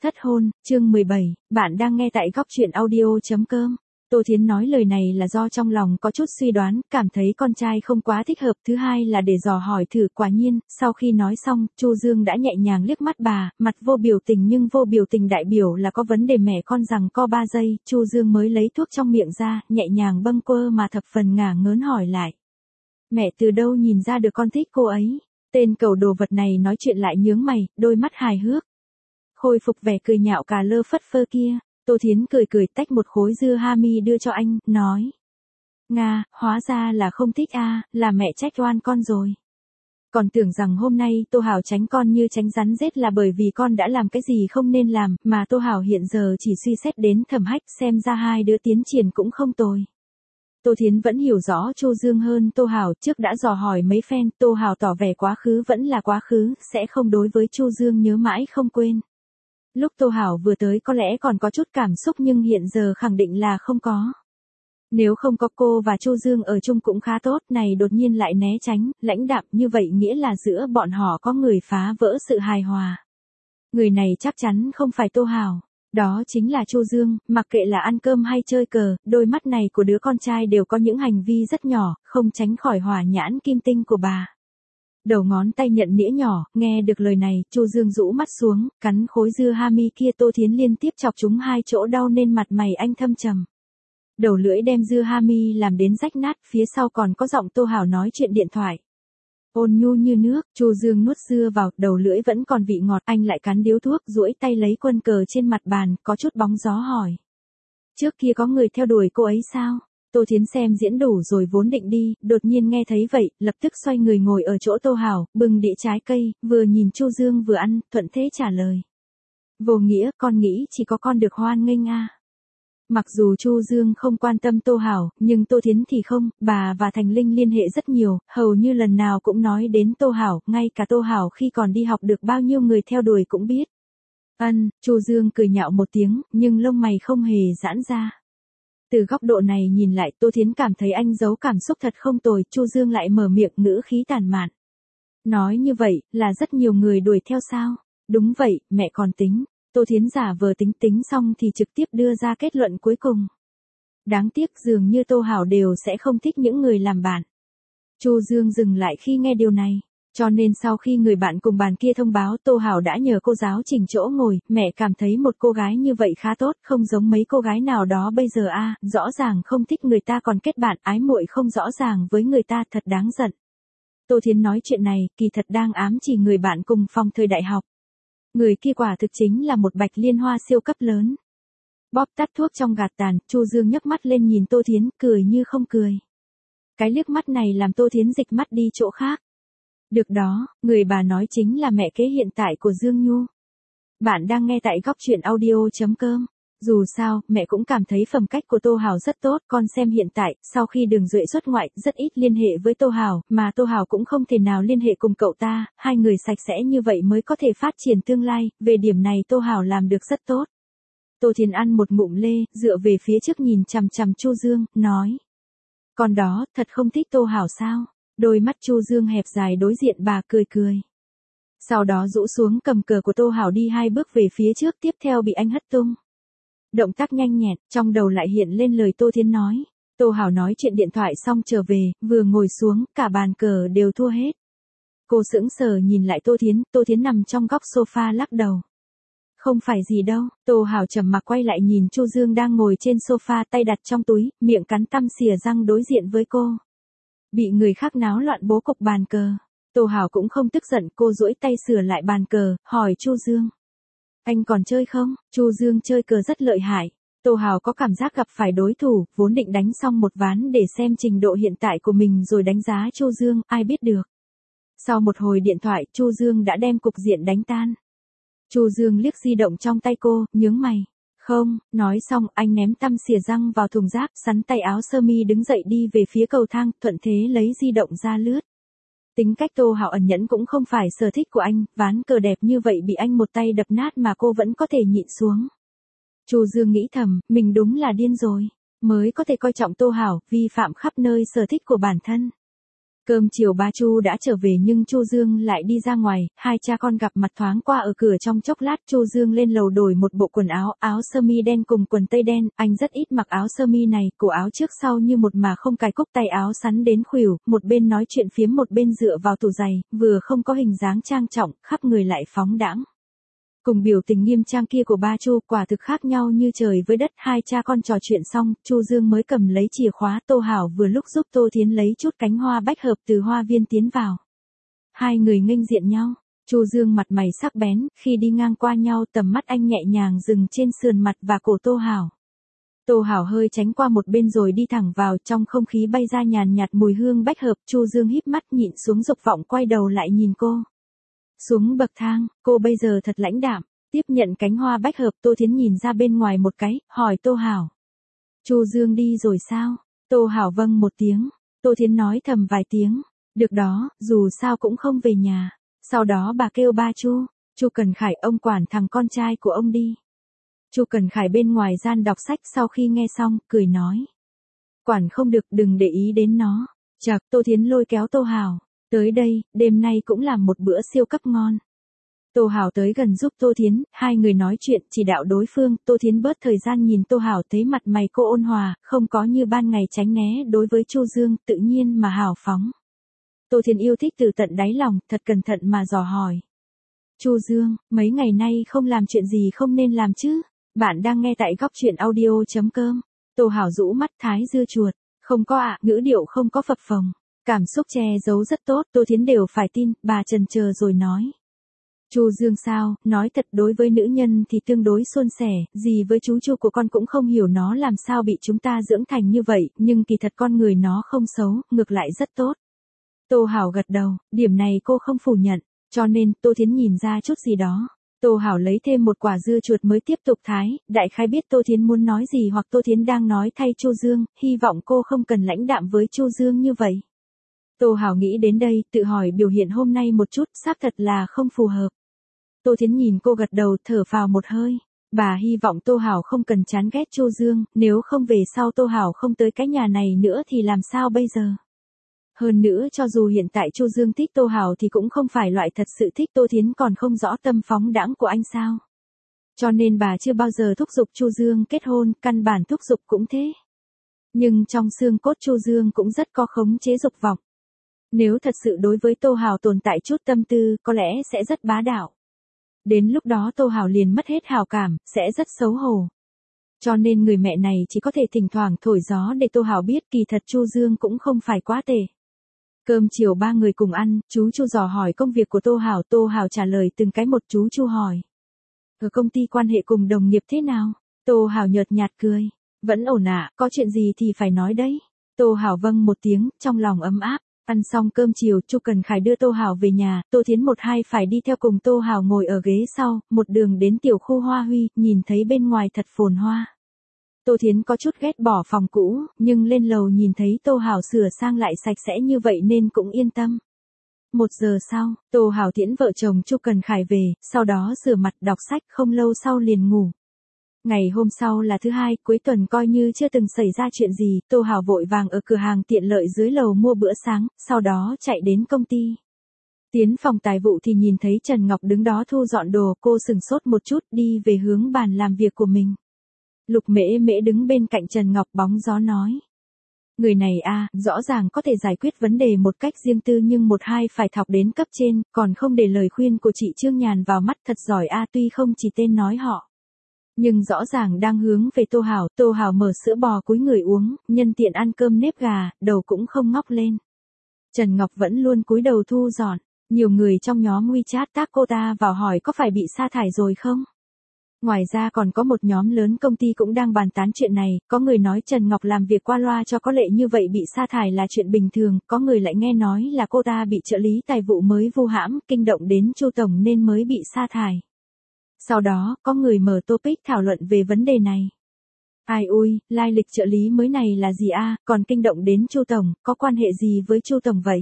Thất hôn, chương 17, bạn đang nghe tại góc truyện audio.com. Tô Thiến nói lời này là do trong lòng có chút suy đoán, cảm thấy con trai không quá thích hợp, thứ hai là để dò hỏi thử. Quả nhiên, sau khi nói xong, Chu Dương đã nhẹ nhàng liếc mắt bà, mặt vô biểu tình nhưng vô biểu tình đại biểu là có vấn đề. Mẹ con rằng co 3 giây, Chu Dương mới lấy thuốc trong miệng ra, nhẹ nhàng bâng quơ mà thập phần ngả ngớn hỏi lại. Mẹ từ đâu nhìn ra được con thích cô ấy? Tên cẩu đồ vật này nói chuyện lại nhướng mày, đôi mắt hài hước. Khôi phục vẻ cười nhạo cà lơ phất phơ kia, Tô Thiến cười tách một khối dưa hami đưa cho anh, nói. Nga, hóa ra là không thích a, là mẹ trách oan con rồi. Còn tưởng rằng hôm nay Tô Hảo tránh con như tránh rắn rết là bởi vì con đã làm cái gì không nên làm, mà Tô Hảo hiện giờ chỉ suy xét đến Thẩm Hách, xem ra hai đứa tiến triển cũng không tồi. Tô Thiến vẫn hiểu rõ Chu Dương hơn Tô Hảo, trước đã dò hỏi mấy phen, Tô Hảo tỏ vẻ quá khứ vẫn là quá khứ, sẽ không đối với Chu Dương nhớ mãi không quên. Lúc Tô Hảo vừa tới có lẽ còn có chút cảm xúc nhưng hiện giờ khẳng định là không có. Nếu không có cô và Chu Dương ở chung cũng khá tốt, này đột nhiên lại né tránh, lãnh đạm như vậy nghĩa là giữa bọn họ có người phá vỡ sự hài hòa. Người này chắc chắn không phải Tô Hảo, đó chính là Chu Dương, mặc kệ là ăn cơm hay chơi cờ, đôi mắt này của đứa con trai đều có những hành vi rất nhỏ, không tránh khỏi hỏa nhãn kim tinh của bà. Đầu ngón tay nhận nĩa nhỏ, nghe được lời này, Chu Dương rũ mắt xuống, cắn khối dưa hami kia. Tô Thiến liên tiếp chọc trúng hai chỗ đau nên mặt mày anh thâm trầm. Đầu lưỡi đem dưa hami làm đến rách nát, phía sau còn có giọng Tô Hảo nói chuyện điện thoại. Ôn nhu như nước, Chu Dương nuốt dưa vào, đầu lưỡi vẫn còn vị ngọt, anh lại cắn điếu thuốc, duỗi tay lấy quân cờ trên mặt bàn, có chút bóng gió hỏi. Trước kia có người theo đuổi cô ấy sao? Tô Thiến xem diễn đủ rồi vốn định đi, đột nhiên nghe thấy vậy, lập tức xoay người ngồi ở chỗ Tô Hảo, bưng đĩa trái cây, vừa nhìn Chu Dương vừa ăn, thuận thế trả lời. Vô nghĩa, con nghĩ chỉ có con được hoan nghênh a. Mặc dù Chu Dương không quan tâm Tô Hảo, nhưng Tô Thiến thì không, bà và Thành Linh liên hệ rất nhiều, hầu như lần nào cũng nói đến Tô Hảo, ngay cả Tô Hảo khi còn đi học được bao nhiêu người theo đuổi cũng biết. Chu Dương cười nhạo một tiếng, nhưng lông mày không hề giãn ra. Từ góc độ này nhìn lại, Tô Thiến cảm thấy anh giấu cảm xúc thật không tồi. Chu Dương lại mở miệng ngữ khí tàn mạn. Nói như vậy, là rất nhiều người đuổi theo sao? Đúng vậy, mẹ còn tính. Tô Thiến giả vờ tính xong thì trực tiếp đưa ra kết luận cuối cùng. Đáng tiếc dường như Tô Hảo đều sẽ không thích những người làm bạn. Chu Dương dừng lại khi nghe điều này. Cho nên sau khi người bạn cùng bàn kia thông báo Tô Hảo đã nhờ cô giáo chỉnh chỗ ngồi, mẹ cảm thấy một cô gái như vậy khá tốt, không giống mấy cô gái nào đó bây giờ rõ ràng không thích người ta còn kết bạn, ái muội không rõ ràng với người ta, thật đáng giận. Tô Thiến nói chuyện này, kỳ thật đang ám chỉ người bạn cùng phòng thời đại học. Người kia quả thực chính là một bạch liên hoa siêu cấp lớn. Bóp tắt thuốc trong gạt tàn, Chu Dương nhấc mắt lên nhìn Tô Thiến, cười như không cười. Cái liếc mắt này làm Tô Thiến dịch mắt đi chỗ khác. Được đó, người bà nói chính là mẹ kế hiện tại của Dương Nhu. Bạn đang nghe tại góc truyện audio.com. Dù sao, mẹ cũng cảm thấy phẩm cách của Tô Hảo rất tốt, con xem hiện tại, sau khi Đường Duệ xuất ngoại, rất ít liên hệ với Tô Hảo, mà Tô Hảo cũng không thể nào liên hệ cùng cậu ta, hai người sạch sẽ như vậy mới có thể phát triển tương lai, về điểm này Tô Hảo làm được rất tốt. Tô Thiến ăn một ngụm lê, dựa về phía trước nhìn chằm chằm Chu Dương, nói. Còn đó, thật không thích Tô Hảo sao? Đôi mắt Chu Dương hẹp dài đối diện bà cười. Sau đó rũ xuống cầm cờ của Tô Hảo đi hai bước về phía trước, tiếp theo bị anh hất tung. Động tác nhanh nhẹn, trong đầu lại hiện lên lời Tô Thiến nói. Tô Hảo nói chuyện điện thoại xong trở về, vừa ngồi xuống, cả bàn cờ đều thua hết. Cô sững sờ nhìn lại Tô Thiến nằm trong góc sofa lắc đầu. Không phải gì đâu, Tô Hảo trầm mặc quay lại nhìn Chu Dương đang ngồi trên sofa tay đặt trong túi, miệng cắn tăm xìa răng đối diện với cô. Bị người khác náo loạn bố cục bàn cờ. Tô Hảo cũng không tức giận, cô duỗi tay sửa lại bàn cờ, hỏi Chu Dương. Anh còn chơi không? Chu Dương chơi cờ rất lợi hại. Tô Hảo có cảm giác gặp phải đối thủ, vốn định đánh xong một ván để xem trình độ hiện tại của mình rồi đánh giá Chu Dương, ai biết được. Sau một hồi điện thoại, Chu Dương đã đem cục diện đánh tan. Chu Dương liếc di động trong tay cô, nhướng mày. Không, nói xong anh ném tăm xìa răng vào thùng rác, sắn tay áo sơ mi đứng dậy đi về phía cầu thang, thuận thế lấy di động ra lướt. Tính cách Tô Hảo ẩn nhẫn cũng không phải sở thích của anh, ván cờ đẹp như vậy bị anh một tay đập nát mà cô vẫn có thể nhịn xuống. Chu Dương nghĩ thầm, mình đúng là điên rồi, mới có thể coi trọng Tô Hảo, vi phạm khắp nơi sở thích của bản thân. Cơm chiều ba Chu đã trở về nhưng Chu Dương lại đi ra ngoài, hai cha con gặp mặt thoáng qua ở cửa trong chốc lát. Chu Dương lên lầu đổi một bộ quần áo, áo sơ mi đen cùng quần tây đen, anh rất ít mặc áo sơ mi này, cổ áo trước sau như một mà không cài cúc, tay áo sắn đến khuỷu, một bên nói chuyện phiếm một bên dựa vào tủ giày, vừa không có hình dáng trang trọng, khắp người lại phóng đãng. Cùng biểu tình nghiêm trang kia của ba Chu quả thực khác nhau như trời với đất. Hai cha con trò chuyện xong, Chu Dương mới cầm lấy chìa khóa. Tô Hảo vừa lúc giúp Tô Thiến lấy chút cánh hoa bách hợp từ hoa viên tiến vào. Hai người nghênh diện nhau. Chu Dương mặt mày sắc bén, khi đi ngang qua nhau tầm mắt anh nhẹ nhàng dừng trên sườn mặt và cổ Tô Hảo. Tô Hảo hơi tránh qua một bên rồi đi thẳng vào, trong không khí bay ra nhàn nhạt mùi hương bách hợp. Chu Dương híp mắt nhịn xuống dục vọng quay đầu lại nhìn cô. Xuống bậc thang, cô bây giờ thật lãnh đạm, tiếp nhận cánh hoa bách hợp. Tô Thiến nhìn ra bên ngoài một cái, hỏi Tô Hảo. Chu Dương đi rồi sao? Tô Hảo vâng một tiếng. Tô Thiến nói thầm vài tiếng. Được đó, dù sao cũng không về nhà. Sau đó bà kêu ba Chu. Chu Cần Khải, ông quản thằng con trai của ông đi. Chu Cần Khải bên ngoài gian đọc sách sau khi nghe xong, cười nói. Quản không được, đừng để ý đến nó. Chậc, Tô Thiến lôi kéo Tô Hảo. Tới đây, đêm nay cũng làm một bữa siêu cấp ngon. Tô Hảo tới gần giúp Tô Thiến, hai người nói chuyện, chỉ đạo đối phương. Tô Thiến bớt thời gian nhìn Tô Hảo, thấy mặt mày cô ôn hòa, không có như ban ngày tránh né đối với Chu Dương, tự nhiên mà hào phóng. Tô Thiến yêu thích từ tận đáy lòng, thật cẩn thận mà dò hỏi. Chu Dương, mấy ngày nay không làm chuyện gì không nên làm chứ? Bạn đang nghe tại góc truyện audio.com. Tô Hảo rũ mắt thái dưa chuột. Không có ạ, ngữ điệu không có phập phồng. Cảm xúc che giấu rất tốt, Tô Thiến đều phải tin, bà chần chờ rồi nói. Chu Dương sao, nói thật đối với nữ nhân thì tương đối suôn sẻ, gì với chú Chu của con cũng không hiểu nó làm sao bị chúng ta dưỡng thành như vậy, nhưng kỳ thật con người nó không xấu, ngược lại rất tốt. Tô Hảo gật đầu, điểm này cô không phủ nhận, cho nên Tô Thiến nhìn ra chút gì đó. Tô Hảo lấy thêm một quả dưa chuột mới tiếp tục thái, đại khái biết Tô Thiến muốn nói gì hoặc Tô Thiến đang nói thay Chu Dương, hy vọng cô không cần lãnh đạm với Chu Dương như vậy. Tô Hảo nghĩ đến đây, tự hỏi biểu hiện hôm nay một chút, xác thật là không phù hợp. Tô Thiến nhìn cô gật đầu, thở phào một hơi. Bà hy vọng Tô Hảo không cần chán ghét Chu Dương, nếu không về sau Tô Hảo không tới cái nhà này nữa thì làm sao bây giờ? Hơn nữa cho dù hiện tại Chu Dương thích Tô Hảo thì cũng không phải loại thật sự thích. Tô Thiến còn không rõ tâm phóng đãng của anh sao. Cho nên bà chưa bao giờ thúc giục Chu Dương kết hôn, căn bản thúc giục cũng thế. Nhưng trong xương cốt Chu Dương cũng rất có khống chế dục vọng. Nếu thật sự đối với Tô Hảo tồn tại chút tâm tư, có lẽ sẽ rất bá đạo. Đến lúc đó Tô Hảo liền mất hết hảo cảm, sẽ rất xấu hổ. Cho nên người mẹ này chỉ có thể thỉnh thoảng thổi gió để Tô Hảo biết kỳ thật Chu Dương cũng không phải quá tệ. Cơm chiều ba người cùng ăn, chú Chu dò hỏi công việc của Tô Hảo trả lời từng cái một. Chú Chu hỏi. Ở công ty quan hệ cùng đồng nghiệp thế nào? Tô Hảo nhợt nhạt cười. Vẫn ổn ạ, có chuyện gì thì phải nói đấy. Tô Hảo vâng một tiếng, trong lòng ấm áp. Ăn xong cơm chiều, Chu Cần Khải đưa Tô Hảo về nhà, Tô Thiến một hai phải đi theo cùng. Tô Hảo ngồi ở ghế sau, một đường đến tiểu khu Hoa Huy, nhìn thấy bên ngoài thật phồn hoa. Tô Thiến có chút ghét bỏ phòng cũ, nhưng lên lầu nhìn thấy Tô Hảo sửa sang lại sạch sẽ như vậy nên cũng yên tâm. 1 giờ sau, Tô Hảo tiễn vợ chồng Chu Cần Khải về, sau đó rửa mặt đọc sách, không lâu sau liền ngủ. Ngày hôm sau là thứ hai, cuối tuần coi như chưa từng xảy ra chuyện gì, Tô Hảo vội vàng ở cửa hàng tiện lợi dưới lầu mua bữa sáng, sau đó chạy đến công ty. Tiến phòng tài vụ thì nhìn thấy Trần Ngọc đứng đó thu dọn đồ, cô sửng sốt một chút, đi về hướng bàn làm việc của mình. Lục Mễ Mễ đứng bên cạnh Trần Ngọc bóng gió nói. Người này rõ ràng có thể giải quyết vấn đề một cách riêng tư nhưng một hai phải thọc đến cấp trên, còn không để lời khuyên của chị Trương Nhàn vào mắt, thật giỏi tuy không chỉ tên nói họ. Nhưng rõ ràng đang hướng về Tô Hảo mở sữa bò cúi người uống, nhân tiện ăn cơm nếp gà, đầu cũng không ngóc lên. Trần Ngọc vẫn luôn cúi đầu thu dọn, nhiều người trong nhóm WeChat tác cô ta vào hỏi có phải bị sa thải rồi không? Ngoài ra còn có một nhóm lớn công ty cũng đang bàn tán chuyện này, có người nói Trần Ngọc làm việc qua loa cho có lệ như vậy bị sa thải là chuyện bình thường, có người lại nghe nói là cô ta bị trợ lý tài vụ mới vu hãm, kinh động đến Chu tổng nên mới bị sa thải. Sau đó, có người mở topic thảo luận về vấn đề này. Ai ui, lai lịch trợ lý mới này là gì còn kinh động đến Chu tổng, có quan hệ gì với Chu tổng vậy?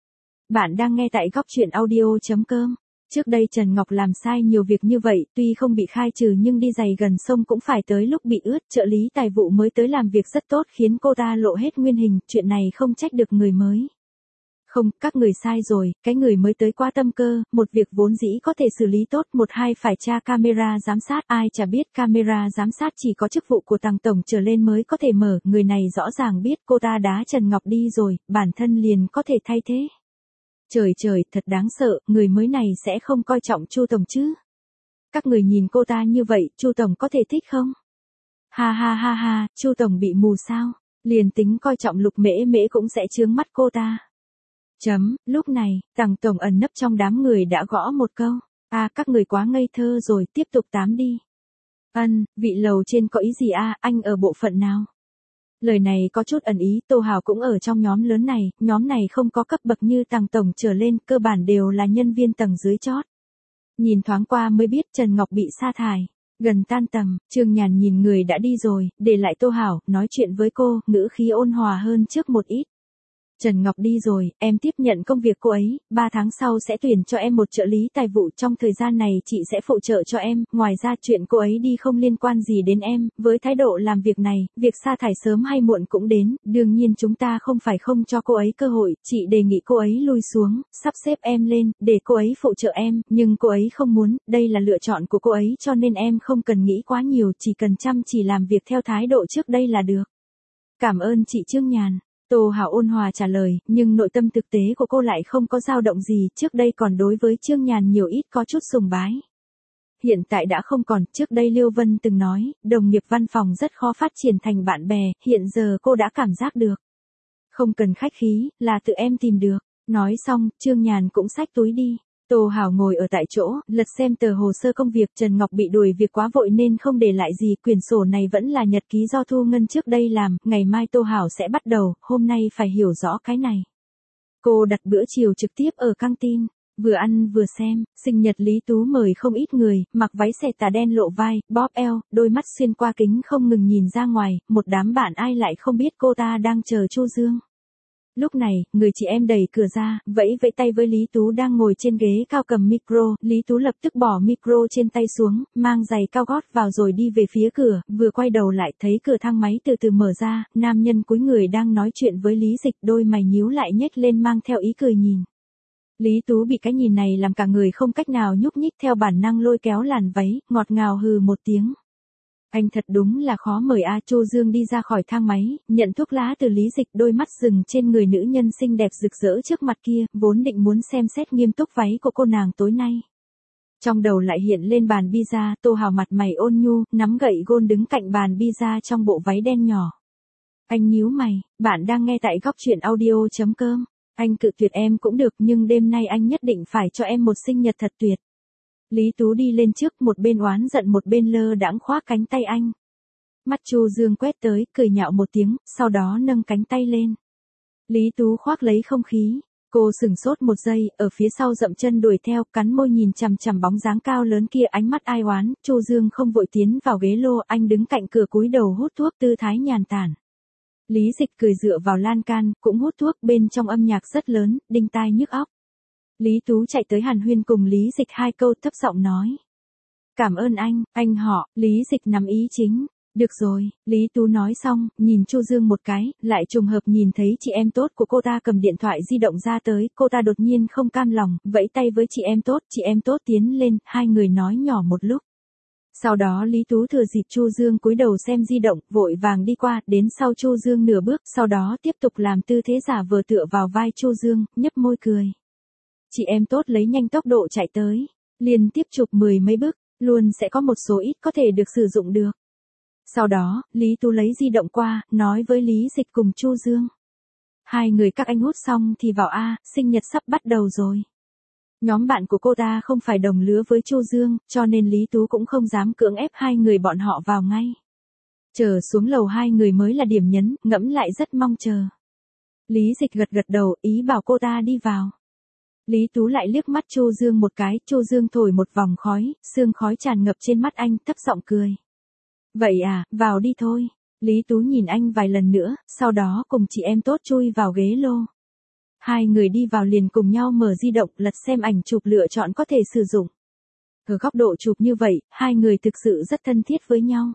Bạn đang nghe tại góc truyện audio.com. Trước đây Trần Ngọc làm sai nhiều việc như vậy, tuy không bị khai trừ nhưng đi giày gần sông cũng phải tới lúc bị ướt, trợ lý tài vụ mới tới làm việc rất tốt khiến cô ta lộ hết nguyên hình, chuyện này không trách được người mới. Không, các người sai rồi, cái người mới tới quá tâm cơ, một việc vốn dĩ có thể xử lý tốt, một hai phải tra camera giám sát, ai chả biết camera giám sát chỉ có chức vụ của Tằng tổng trở lên mới có thể mở, người này rõ ràng biết cô ta đá Trần Ngọc đi rồi, bản thân liền có thể thay thế. Trời trời, thật đáng sợ, người mới này sẽ không coi trọng Chu tổng chứ? Các người nhìn cô ta như vậy, Chu tổng có thể thích không? Ha ha ha ha, Chu tổng bị mù sao? Liền tính coi trọng Lục Mễ Mễ cũng sẽ chướng mắt cô ta. Lúc này, Tằng tổng ẩn nấp trong đám người đã gõ một câu. Các người quá ngây thơ rồi, tiếp tục tám đi. Vị lầu trên có ý gì anh ở bộ phận nào? Lời này có chút ẩn ý, Tô Hào cũng ở trong nhóm lớn này, nhóm này không có cấp bậc như Tằng tổng trở lên, cơ bản đều là nhân viên tầng dưới chót. Nhìn thoáng qua mới biết Trần Ngọc bị sa thải. Gần tan tầm, Trương Nhàn nhìn người đã đi rồi, để lại Tô Hảo, nói chuyện với cô, ngữ khí ôn hòa hơn trước một ít. Trần Ngọc đi rồi, em tiếp nhận công việc cô ấy, 3 tháng sau sẽ tuyển cho em một trợ lý tài vụ, trong thời gian này chị sẽ phụ trợ cho em, ngoài ra chuyện cô ấy đi không liên quan gì đến em, với thái độ làm việc này, việc sa thải sớm hay muộn cũng đến, đương nhiên chúng ta không phải không cho cô ấy cơ hội, chị đề nghị cô ấy lui xuống, sắp xếp em lên, để cô ấy phụ trợ em, nhưng cô ấy không muốn, đây là lựa chọn của cô ấy cho nên em không cần nghĩ quá nhiều, chỉ cần chăm chỉ làm việc theo thái độ trước đây là được. Cảm ơn chị Trương Nhàn. Tô Hảo ôn hòa trả lời, nhưng nội tâm thực tế của cô lại không có dao động gì, trước đây còn đối với Trương Nhàn nhiều ít có chút sùng bái. Hiện tại đã không còn, trước đây Liêu Vân từng nói, đồng nghiệp văn phòng rất khó phát triển thành bạn bè, hiện giờ cô đã cảm giác được. Không cần khách khí, là tự em tìm được. Nói xong, Trương Nhàn cũng xách túi đi. Tô Hảo ngồi ở tại chỗ, lật xem tờ hồ sơ công việc, Trần Ngọc bị đuổi việc quá vội nên không để lại gì, quyển sổ này vẫn là nhật ký do Thu Ngân trước đây làm, ngày mai Tô Hảo sẽ bắt đầu, hôm nay phải hiểu rõ cái này. Cô đặt bữa chiều trực tiếp ở căng tin, vừa ăn vừa xem, sinh nhật Lý Tú mời không ít người, mặc váy xẻ tà đen lộ vai, bóp eo, đôi mắt xuyên qua kính không ngừng nhìn ra ngoài, một đám bạn ai lại không biết cô ta đang chờ Chu Dương. Lúc này, người chị em đẩy cửa ra, vẫy vẫy tay với Lý Tú đang ngồi trên ghế cao cầm micro, Lý Tú lập tức bỏ micro trên tay xuống, mang giày cao gót vào rồi đi về phía cửa, vừa quay đầu lại thấy cửa thang máy từ từ mở ra, nam nhân cúi người đang nói chuyện với Lý Dịch, đôi mày nhíu lại nhếch lên mang theo ý cười nhìn. Lý Tú bị cái nhìn này làm cả người không cách nào nhúc nhích, theo bản năng lôi kéo làn váy, ngọt ngào hừ một tiếng. Anh thật đúng là khó mời Chu Dương đi ra khỏi thang máy, nhận thuốc lá từ Lý Dịch, đôi mắt dừng trên người nữ nhân xinh đẹp rực rỡ trước mặt kia, vốn định muốn xem xét nghiêm túc váy của cô nàng tối nay. Trong đầu lại hiện lên bàn pizza, Tô Hào mặt mày ôn nhu, nắm gậy gôn đứng cạnh bàn pizza trong bộ váy đen nhỏ. Anh nhíu mày, bạn đang nghe tại góc truyện audio.com. Anh cự tuyệt em cũng được nhưng đêm nay anh nhất định phải cho em một sinh nhật thật tuyệt. Lý Tú đi lên trước, một bên oán giận một bên lơ đãng khoác cánh tay anh. Mắt Chu Dương quét tới, cười nhạo một tiếng, sau đó nâng cánh tay lên. Lý Tú khoác lấy không khí. Cô sửng sốt một giây, ở phía sau dậm chân đuổi theo, cắn môi nhìn chằm chằm bóng dáng cao lớn kia, ánh mắt ai oán. Chu Dương không vội tiến vào ghế lô, anh đứng cạnh cửa cúi đầu hút thuốc, tư thái nhàn tản. Lý Dịch cười dựa vào lan can, cũng hút thuốc, bên trong âm nhạc rất lớn, đinh tai nhức óc. Lý Tú chạy tới hàn huyên cùng Lý Dịch 2 câu, thấp giọng nói. Cảm ơn anh họ. Lý Dịch nắm ý chính. Được rồi, Lý Tú nói xong, nhìn Chu Dương một cái, lại trùng hợp nhìn thấy chị em tốt của cô ta cầm điện thoại di động ra tới, cô ta đột nhiên không cam lòng, vẫy tay với chị em tốt tiến lên, hai người nói nhỏ một lúc. Sau đó Lý Tú thừa dịp Chu Dương cúi đầu xem di động, vội vàng đi qua, đến sau Chu Dương nửa bước, sau đó tiếp tục làm tư thế giả vờ tựa vào vai Chu Dương, nhếch môi cười. Chị em tốt lấy nhanh tốc độ chạy tới, liên tiếp chụp 10 mấy bức, luôn sẽ có một số ít có thể được sử dụng được. Sau đó, Lý Tú lấy di động qua, nói với Lý Dịch cùng Chu Dương. Hai người các anh hút xong thì vào sinh nhật sắp bắt đầu rồi. Nhóm bạn của cô ta không phải đồng lứa với Chu Dương, cho nên Lý Tú cũng không dám cưỡng ép hai người bọn họ vào ngay. Chờ xuống lầu hai người mới là điểm nhấn, ngẫm lại rất mong chờ. Lý Dịch gật gật đầu, ý bảo cô ta đi vào. Lý Tú lại liếc mắt Chu Dương một cái, Chu Dương thổi một vòng khói, sương khói tràn ngập trên mắt anh, thấp giọng cười. Vậy vào đi thôi. Lý Tú nhìn anh vài lần nữa, sau đó cùng chị em tốt chui vào ghế lô. Hai người đi vào liền cùng nhau mở di động, lật xem ảnh chụp lựa chọn có thể sử dụng. Ở góc độ chụp như vậy, hai người thực sự rất thân thiết với nhau.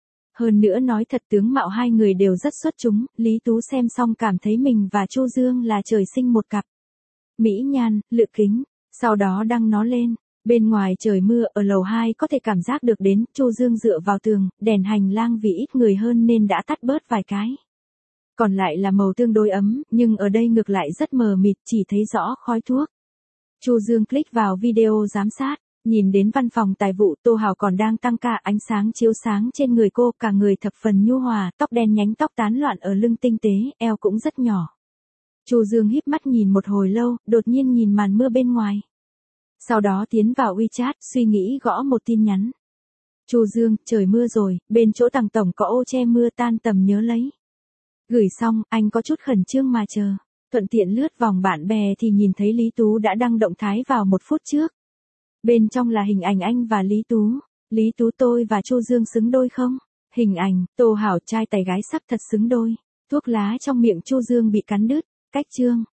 Hơn nữa nói thật tướng mạo hai người đều rất xuất chúng, Lý Tú xem xong cảm thấy mình và Chu Dương là trời sinh một cặp. mỹ nhan, lựa kính, sau đó đăng nó lên. Bên ngoài trời mưa, ở lầu 2 có thể cảm giác được đến, Chu Dương dựa vào tường, đèn hành lang vì ít người hơn nên đã tắt bớt vài cái. Còn lại là màu tương đối ấm, nhưng ở đây ngược lại rất mờ mịt, chỉ thấy rõ khói thuốc. Chu Dương click vào video giám sát, nhìn đến văn phòng tài vụ, Tô Hào còn đang tăng ca, ánh sáng chiếu sáng trên người cô, cả người thập phần nhu hòa, tóc đen nhánh, tóc tán loạn ở lưng tinh tế, eo cũng rất nhỏ. Chu Dương híp mắt nhìn một hồi lâu, đột nhiên nhìn màn mưa bên ngoài. Sau đó tiến vào WeChat, suy nghĩ gõ một tin nhắn. Chu Dương, trời mưa rồi, bên chỗ Tằng tổng có ô che mưa, tan tầm nhớ lấy. Gửi xong, anh có chút khẩn trương mà chờ. Thuận tiện lướt vòng bạn bè thì nhìn thấy Lý Tú đã đăng động thái vào 1 phút trước. Bên trong là hình ảnh anh và Lý Tú. Lý Tú: tôi và Chu Dương xứng đôi không? Hình ảnh: Tô Hảo trai tài gái sắp thật xứng đôi. Thuốc lá trong miệng Chu Dương bị cắn đứt. Cách chương.